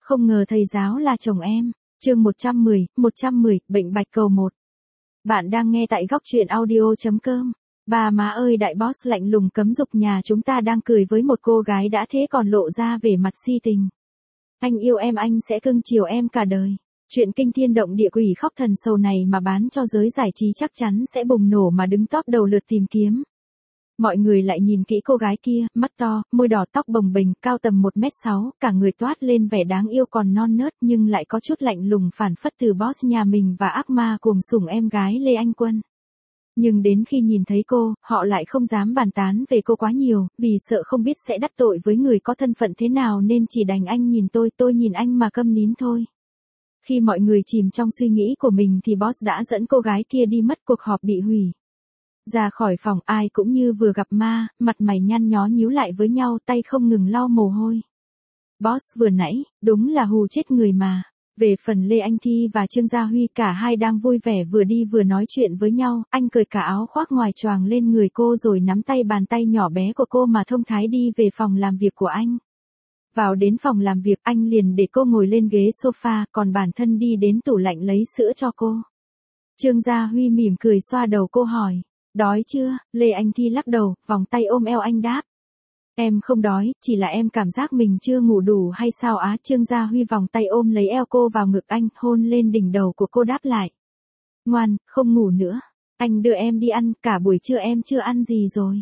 Không ngờ thầy giáo là chồng em. Chương 110, bệnh bạch cầu 1. Bạn đang nghe tại góc truyện audio.com. Bà má ơi, đại boss lạnh lùng cấm dục nhà chúng ta đang cười với một cô gái đã thế còn lộ ra vẻ mặt si tình. Anh yêu em, anh sẽ cưng chiều em cả đời. Chuyện kinh thiên động địa quỷ khóc thần sầu này mà bán cho giới giải trí chắc chắn sẽ bùng nổ mà đứng top đầu lượt tìm kiếm. Mọi người lại nhìn kỹ cô gái kia, mắt to, môi đỏ, tóc bồng bềnh, cao tầm 1m6, cả người toát lên vẻ đáng yêu còn non nớt nhưng lại có chút lạnh lùng phản phất từ boss nhà mình và ác ma cuồng sủng em gái Lê Anh Quân. Nhưng đến khi nhìn thấy cô, họ lại không dám bàn tán về cô quá nhiều, vì sợ không biết sẽ đắc tội với người có thân phận thế nào nên chỉ đành anh nhìn tôi nhìn anh mà câm nín thôi. Khi mọi người chìm trong suy nghĩ của mình thì boss đã dẫn cô gái kia đi mất, cuộc họp bị hủy. Ra khỏi phòng ai cũng như vừa gặp ma, mặt mày nhăn nhó nhíu lại với nhau, tay không ngừng lau mồ hôi. Boss vừa nãy, đúng là hù chết người mà. Về phần Lê Anh Thi và Trương Gia Huy, cả hai đang vui vẻ vừa đi vừa nói chuyện với nhau, anh cởi cả áo khoác ngoài choàng lên người cô rồi nắm tay bàn tay nhỏ bé của cô mà thông thái đi về phòng làm việc của anh. Vào đến phòng làm việc, anh liền để cô ngồi lên ghế sofa, còn bản thân đi đến tủ lạnh lấy sữa cho cô. Trương Gia Huy mỉm cười xoa đầu cô hỏi, đói chưa? Lê Anh Thi lắc đầu, vòng tay ôm eo anh đáp. Em không đói, chỉ là em cảm giác mình chưa ngủ đủ hay sao á? Trương Gia Huy vòng tay ôm lấy eo cô vào ngực anh, hôn lên đỉnh đầu của cô đáp lại. Ngoan, không ngủ nữa. Anh đưa em đi ăn, cả buổi trưa em chưa ăn gì rồi.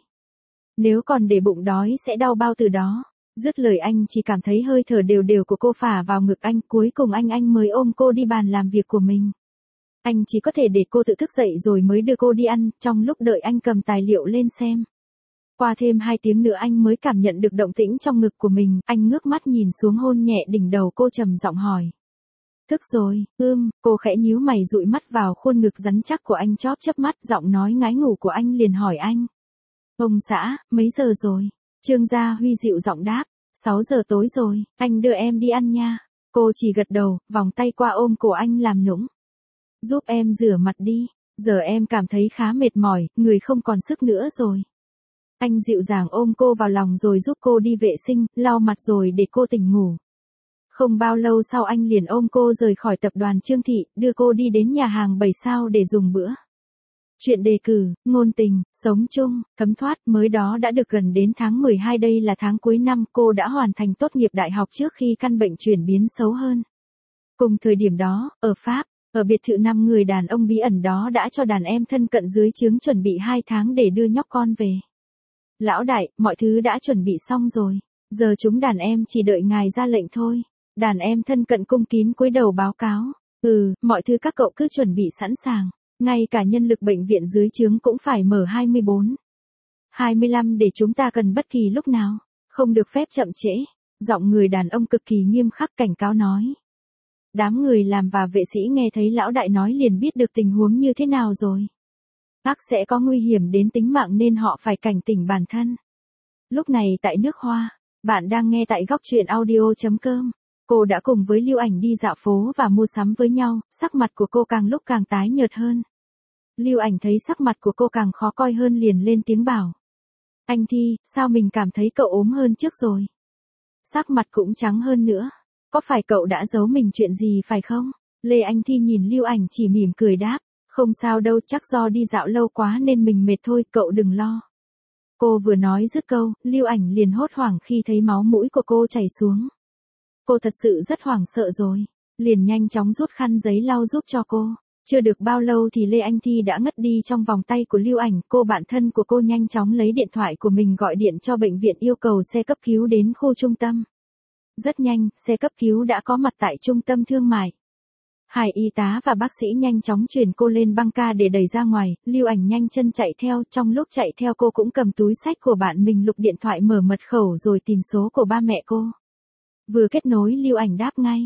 Nếu còn để bụng đói sẽ đau bao tử đó. Dứt lời anh chỉ cảm thấy hơi thở đều đều của cô phả vào ngực anh, cuối cùng anh mới ôm cô đi bàn làm việc của mình. Anh chỉ có thể để cô tự thức dậy rồi mới đưa cô đi ăn, trong lúc đợi anh cầm tài liệu lên xem. Qua thêm 2 tiếng nữa anh mới cảm nhận được động tĩnh trong ngực của mình, anh ngước mắt nhìn xuống hôn nhẹ đỉnh đầu cô trầm giọng hỏi. Thức rồi, cô khẽ nhíu mày dụi mắt vào khuôn ngực rắn chắc của anh, chớp mắt, giọng nói ngái ngủ của anh liền hỏi anh. Ông xã, mấy giờ rồi? Trương Gia Huy dịu giọng đáp, 6 giờ tối rồi, anh đưa em đi ăn nha. Cô chỉ gật đầu, vòng tay qua ôm cổ anh làm nũng. Giúp em rửa mặt đi, giờ em cảm thấy khá mệt mỏi, người không còn sức nữa rồi. Anh dịu dàng ôm cô vào lòng rồi giúp cô đi vệ sinh, lau mặt rồi để cô tỉnh ngủ. Không bao lâu sau anh liền ôm cô rời khỏi tập đoàn Trương Thị, đưa cô đi đến nhà hàng 7 sao để dùng bữa. Chuyện đề cử, ngôn tình, sống chung, thấm thoát mới đó đã được gần đến tháng 12, đây là tháng cuối năm, cô đã hoàn thành tốt nghiệp đại học trước khi căn bệnh chuyển biến xấu hơn. Cùng thời điểm đó, ở Pháp, ở biệt thự 5 người đàn ông bí ẩn đó đã cho đàn em thân cận dưới trướng chuẩn bị 2 tháng để đưa nhóc con về. Lão đại, mọi thứ đã chuẩn bị xong rồi, giờ chúng đàn em chỉ đợi ngài ra lệnh thôi. Đàn em thân cận cung kín cúi đầu báo cáo. Mọi thứ các cậu cứ chuẩn bị sẵn sàng. Ngay cả nhân lực bệnh viện dưới trướng cũng phải mở 24, 25 để chúng ta cần bất kỳ lúc nào. Không được phép chậm trễ. Giọng người đàn ông cực kỳ nghiêm khắc cảnh cáo nói. Đám người làm và vệ sĩ nghe thấy lão đại nói liền biết được tình huống như thế nào rồi. Ác sẽ có nguy hiểm đến tính mạng nên họ phải cảnh tỉnh bản thân. Lúc này tại nước Hoa, bạn đang nghe tại góc truyện audio.com. Cô đã cùng với Lưu Ảnh đi dạo phố và mua sắm với nhau, sắc mặt của cô càng lúc càng tái nhợt hơn. Lưu Ảnh thấy sắc mặt của cô càng khó coi hơn liền lên tiếng bảo. Anh Thi, sao mình cảm thấy cậu ốm hơn trước rồi? Sắc mặt cũng trắng hơn nữa. Có phải cậu đã giấu mình chuyện gì phải không? Lê Anh Thi nhìn Lưu Ảnh chỉ mỉm cười đáp. Không sao đâu, chắc do đi dạo lâu quá nên mình mệt thôi, cậu đừng lo. Cô vừa nói dứt câu, Lưu Ảnh liền hốt hoảng khi thấy máu mũi của cô chảy xuống. Cô thật sự rất hoảng sợ rồi, liền nhanh chóng rút khăn giấy lau giúp cho cô. Chưa được bao lâu thì Lê Anh Thi đã ngất đi trong vòng tay của Lưu Ảnh, cô bạn thân của cô nhanh chóng lấy điện thoại của mình gọi điện cho bệnh viện yêu cầu xe cấp cứu đến khu trung tâm. Rất nhanh, xe cấp cứu đã có mặt tại trung tâm thương mại. 2 y tá và bác sĩ nhanh chóng chuyển cô lên băng ca để đẩy ra ngoài, Lưu Ảnh nhanh chân chạy theo, trong lúc chạy theo cô cũng cầm túi xách của bạn mình lục điện thoại mở mật khẩu rồi tìm số của ba mẹ cô. Vừa kết nối Lưu Ảnh đáp ngay,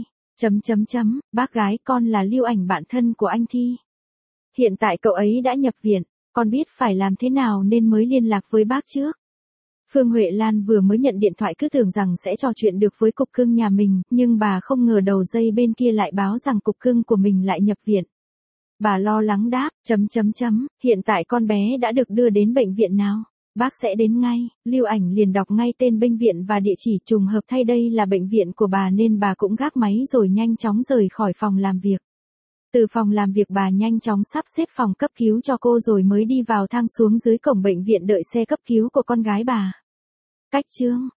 bác gái con là Lưu Ảnh bạn thân của anh Thi. Hiện tại cậu ấy đã nhập viện, con biết phải làm thế nào nên mới liên lạc với bác trước. Phương Huệ Lan vừa mới nhận điện thoại cứ tưởng rằng sẽ trò chuyện được với cục cưng nhà mình, nhưng bà không ngờ đầu dây bên kia lại báo rằng cục cưng của mình lại nhập viện. Bà lo lắng đáp, hiện tại con bé đã được đưa đến bệnh viện nào? Bác sẽ đến ngay. Lưu Ảnh liền đọc ngay tên bệnh viện và địa chỉ, trùng hợp thay đây là bệnh viện của bà nên bà cũng gác máy rồi nhanh chóng rời khỏi phòng làm việc. Từ phòng làm việc bà nhanh chóng sắp xếp phòng cấp cứu cho cô rồi mới đi vào thang xuống dưới cổng bệnh viện đợi xe cấp cứu của con gái bà. Cách chương